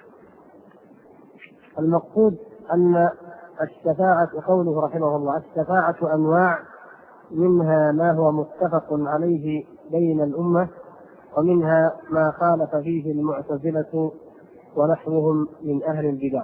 المقصود أن الشفاعة، قوله رحمه الله: الشفاعة أنواع، منها ما هو متفق عليه بين الأمة، ومنها ما خالف فيه المعتزلة ونحوهم من أهل البدع.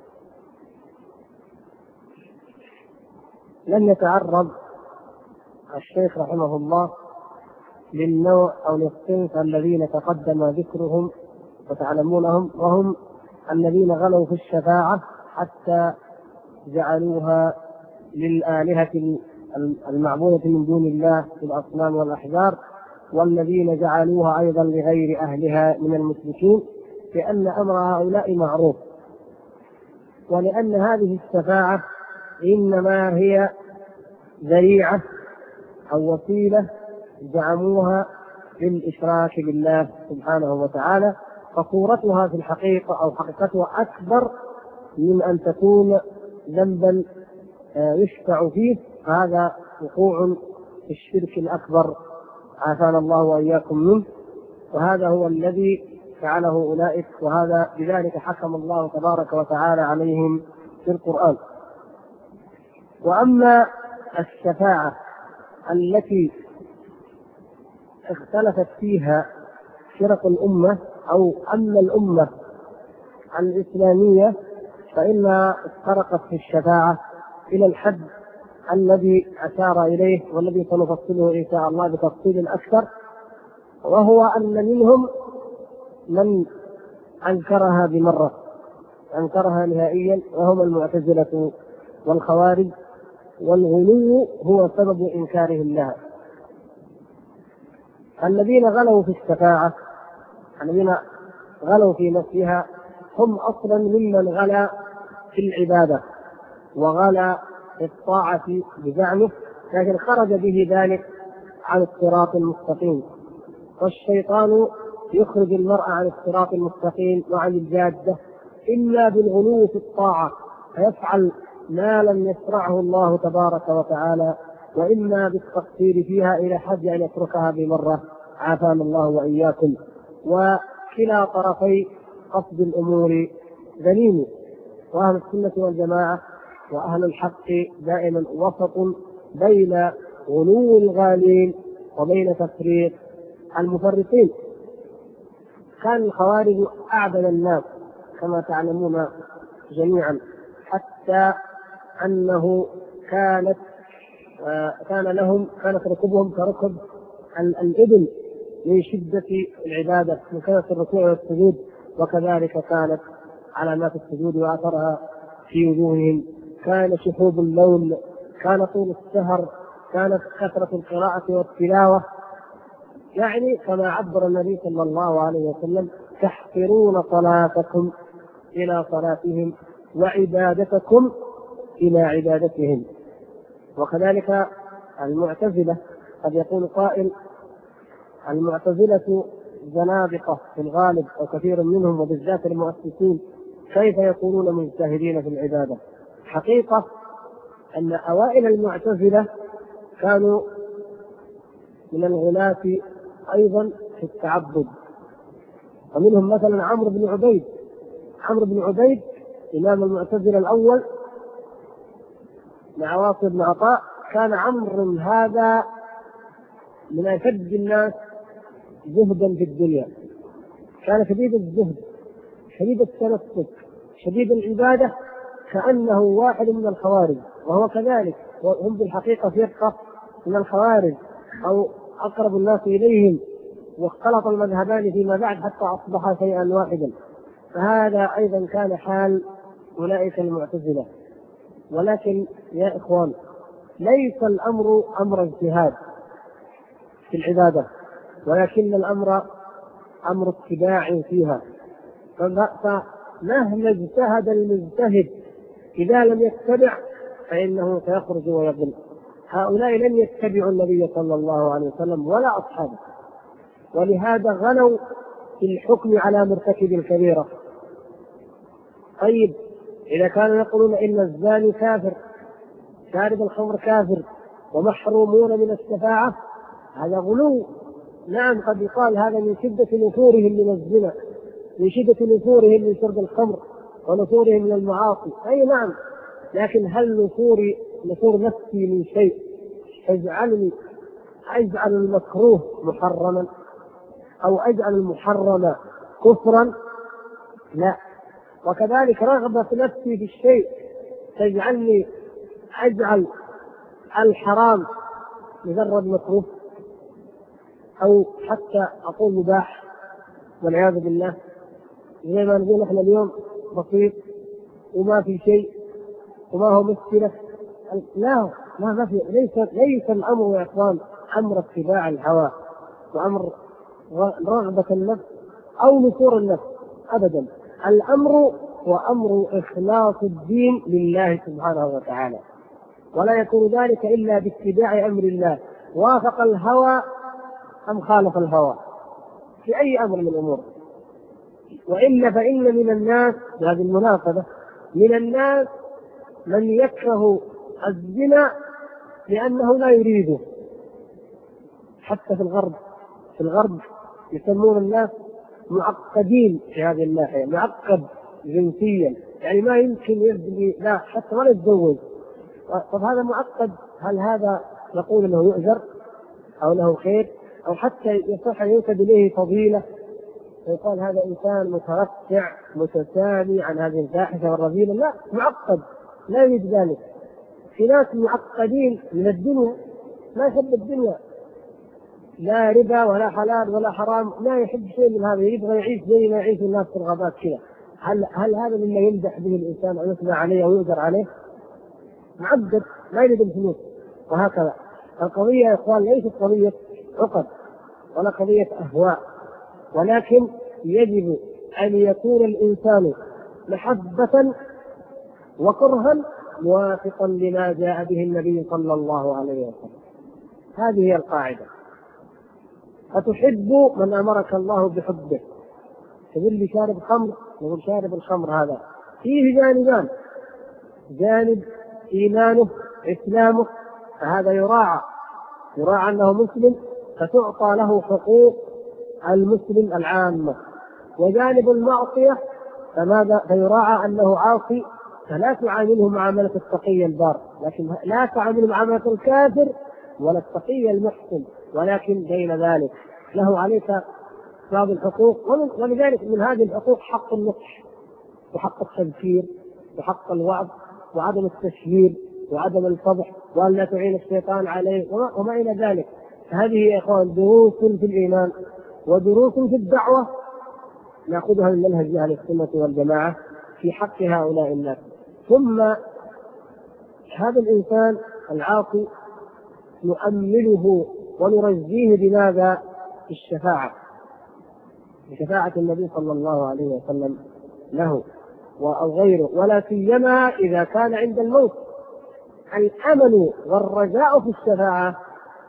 لم يتعرض الشيخ رحمه الله للنوع أو للصنف الذين تقدم ذكرهم وتعلمونهم، وهم الذين غلوا في الشفاعة حتى جعلوها للآلهة المعبودة من دون الله في الأصنام والأحجار، والذين جعلوها أيضا لغير أهلها من المشركين، لأن أمر هؤلاء معروف، ولأن هذه الشفاعة إنما هي ذريعة أو وسيلة زعموها للإشراك بالله سبحانه وتعالى، فصورتها في الحقيقة أو حقيقتها أكبر من أن تكون ذنبا يشفع فيه، هذا وقوع في الشرك الأكبر عافانا الله وإياكم منه، وهذا هو الذي فعله أولئك، وهذا بذلك حكم الله تبارك وتعالى عليهم في القرآن. وأما الشفاعة التي اختلفت فيها فرق الأمة أو أما الأمة الإسلامية فإنها افترقت في الشفاعة إلى الحد الذي أشار إليه والذي سنفصله إن شاء الله بتفصيل أكثر، وهو أن منهم من أنكرها بمرة، أنكرها نهائيا، وهم المعتزلة والخوارج، والغلو هو سبب إنكارهم لها. الذين غلوا في الشفاعة، الذين غلوا في نفسها، هم أصلا ممن غلا في العبادة وغلا في الطاعة بزعمه، لكن خرج به ذلك عن الصراط المستقيم، والشيطان يخرج المرء عن الصراط المستقيم وعن الجادة إلا بالغلو في الطاعة، فيفعل ما لم يشرعه الله تبارك وتعالى، وإما بالتقصير فيها إلى حد أن يتركها بمرة عافانا الله وإياكم. وكلا طرفي قصد الأمور ذميم، وأهل السنة والجماعة وأهل الحق دائما وسط بين غلو الغالين وبين تفريط المفرطين. كان الخوارج أعبد الناس كما تعلمون جميعا، حتى أنه كانت ركوبهم كركب الإبل من شدة العبادة، من كانت الركوع والسجود، وكذلك كانت علامات السجود وأثرها في وجوههم، كان شحوب اللون، كان طول السهر، كانت كثرة القراءة والتلاوة، يعني كما عبر النبي صلى الله عليه وسلم: تحقرون صلاتكم إلى صلاتهم وعبادتكم إلى عبادتهم. وكذلك المعتزلة، قد يقول قائل: المعتزلة زنادقة في الغالب أو كثير منهم، وبالذات المؤسسين، كيف يكونون مجتهدين في العبادة؟ حقيقة أن أوائل المعتزلة كانوا من الغلاة أيضا في التعبد، ومنهم مثلا عمرو بن عبيد إمام المعتزلة الأول مع واصل بن عطاء. كان عمرو هذا من أشد الناس زهدا في الدنيا، كان شديد الزهد، شديد التنسك، شديد العبادة، كأنه واحد من الخوارج، وهو كذلك، وهم بالحقيقة فرقة من الخوارج أو أقرب الناس إليهم، واختلط المذهبان فيما بعد حتى أصبح شيئا واحدا. فهذا أيضا كان حال أولئك المعتزلة. ولكن يا إخوان، ليس الأمر أمر اجتهاد في العبادة، ولكن الأمر أمر اتباع فيها. فمهما اجتهد المجتهد إذا لم يتبع فإنه سيخرج ويضل. هؤلاء لم يتبعوا النبي صلى الله عليه وسلم ولا أصحابه، ولهذا غلوا في الحكم على مرتكب الكبيرة. طيب، إذا كانوا يقولون إن الزاني كافر، شارب الخمر كافر، ومحرومون من الشفاعة، هذا غلو. نعم، قد يقال هذا من شدة نفورهم من الزنا، من شدة نفورهم من شرب الخمر، ونفورهم من المعاصي. أي نعم، لكن هل نفور نفسي من شيء يجعلني أجعل المكروه محرما أو أجعل المحرم كفرا؟ لا. وكذلك رغبة نفسي في الشيء تجعلني أجعل الحرام مجرد مكروه، أو حتى أقول مباح والعياذ بالله، زي ما نقول احنا اليوم بسيط وما في شيء وما هو مشكلة. لا، ما في ليس الأمر يا إخوان أمر اتباع الهوى وأمر رغبة النفس أو نفور النفس أبدا. الأمر هو أمر إخلاص الدين لله سبحانه وتعالى، ولا يكون ذلك إلا باتباع أمر الله، وافق الهوى أم خالف الهوى في أي أمر من الأمور. وإلا فإن من الناس بهذه المناسبة من الناس من يكره الزنا لأنه لا يريده. حتى في الغرب يسمون الناس معقدين في هذه الناحية، معقد جنسيا، يعني ما يمكن يبني لا حتى ولا يتزوج. طب هذا معقد، هل هذا نقول انه يؤجر او له خير او حتى يصح ان ينسب اليه فضيله ويقال هذا انسان مترفع متسامي عن هذه الفاحشه والرذيله؟ لا، معقد لا يريد ذلك. في ناس معقدين من الدنيا، ما يحب الدنيا، لا ربا ولا حلال ولا حرام، لا يحب شيء من هذا، يبغى يعيش زي ما يعيش الناس في الغابات كذا. هل هذا مما يمدح به الانسان او يثنى عليه او يؤجر عليه؟ معقد ما يريد الفلوس. وهكذا القضيه يا اخوان ليست قضيه عقد ولا قضيه اهواء، ولكن يجب ان يكون الانسان محبه وكرها موافقا لما جاء به النبي صلى الله عليه وسلم. هذه هي القاعده. فتحب من امرك الله بحبه. تقول لي شارب خمر، نقول شارب الخمر هذا فيه جانبان: جانب ايمانه اسلامه، فهذا يراعى انه مسلم فتعطى له حقوق المسلم العامه. وجانب المعصيه فماذا؟ فيراعى انه عاصي، فلا تعامله معامله التقي البار، لكن لا تعامله معامله الكافر ولا التقي المحسن، ولكن بين ذلك له عليك بعض الحقوق. ولذلك من هذه الحقوق حق النصح وحق التذكير وحق الوعظ وعدم التشهير وعدم الفضح وأن لا تعين الشيطان عليه وما إلى ذلك. هذه يا إخوان دروس في الإيمان ودروس في الدعوة نأخذها من منهج أهل السنة والجماعة في حق هؤلاء الناس. ثم هذا الإنسان العاصي نؤمله ونرجيه بماذا؟ بالشفاعة، بشفاعة النبي صلى الله عليه وسلم له أو غيره، ولا سيما إذا كان عند الموت. الأمل والرجاء في الشفاعة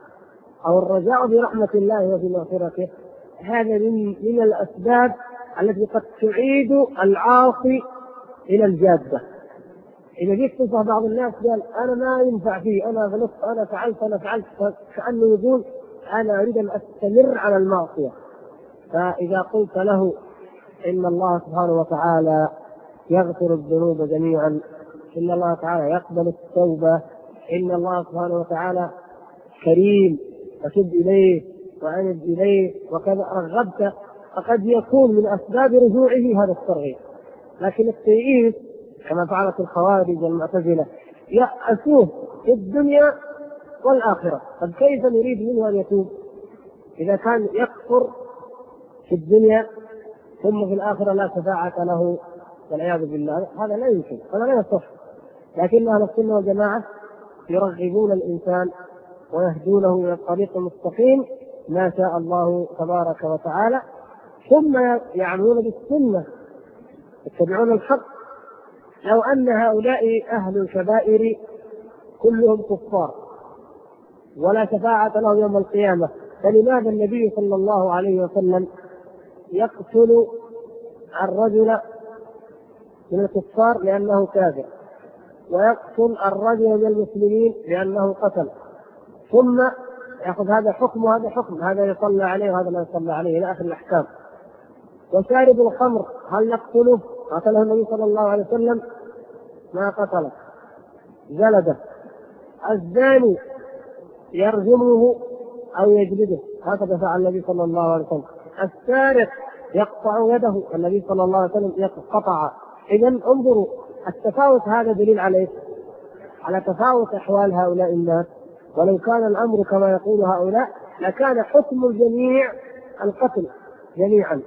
أو الرجاء برحمة الله وفي مغفرته هذا من الأسباب التي قد تعيد العاصي إلى الجادة. إذا جيت تنصح بعض الناس قال أنا ما ينفع فيه، أنا غلطت، أنا فعلت، كأنه يقول أنا أريد أن أستمر على المعصية. فإذا قلت له إن الله سبحانه وتعالى يغفر الذنوب جميعا، إن الله تعالى يقبل التوبة، إن الله سبحانه وتعالى كريم فتب إليه وأنب إليه وكذا، رغبت، فقد يكون من أسباب رجوعه هذا الترغيب. لكن التيئيس كما فعلت الخوارج والمعتزلة يأسوه في الدنيا والآخرة. طب كيف نريد منه أن يتوب إذا كان يكفر في الدنيا ثم في الآخرة لا شفاعة له والعياذ بالله؟ هذا لا يمكن، هذا لا يصح. لكن أهل السنة والجماعة يرغبون الإنسان ويهدونه إلى الطريق المستقيم ما شاء الله تبارك وتعالى، ثم يعملون بالسنة يتبعون الحق. لو أن هؤلاء أهل الكبائر كلهم كفار ولا شفاعة لهم يوم القيامة، فلماذا النبي صلى الله عليه وسلم يقتل الرجل من الكفار لأنه كافر، ويقتل الرجل من المسلمين لأنه قتل، ثم يأخذ هذا حكم وهذا حكم، هذا يصلى عليه وهذا لا يصلى عليه إلى آخر الأحكام؟ وشارب الخمر هل نقتله؟ قتله النبي صلى الله عليه وسلم؟ ما قتله، جلده. الزاني يرجمه أو يجلده، هكذا فعل النبي صلى الله عليه وسلم. السارق يقطع يده، النبي صلى الله عليه وسلم قطع. إذن انظروا التفاوت، هذا دليل على تفاوت أحوال هؤلاء الناس. ولو كان الأمر كما يقول هؤلاء لكان حكم الجميع القتل جميعا.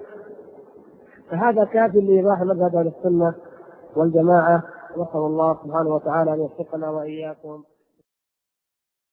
فهذا كاف لإيضاح مذهب أهل السنة والجماعة. نسأل الله سبحانه وتعالى أن يوفقنا وإياكم.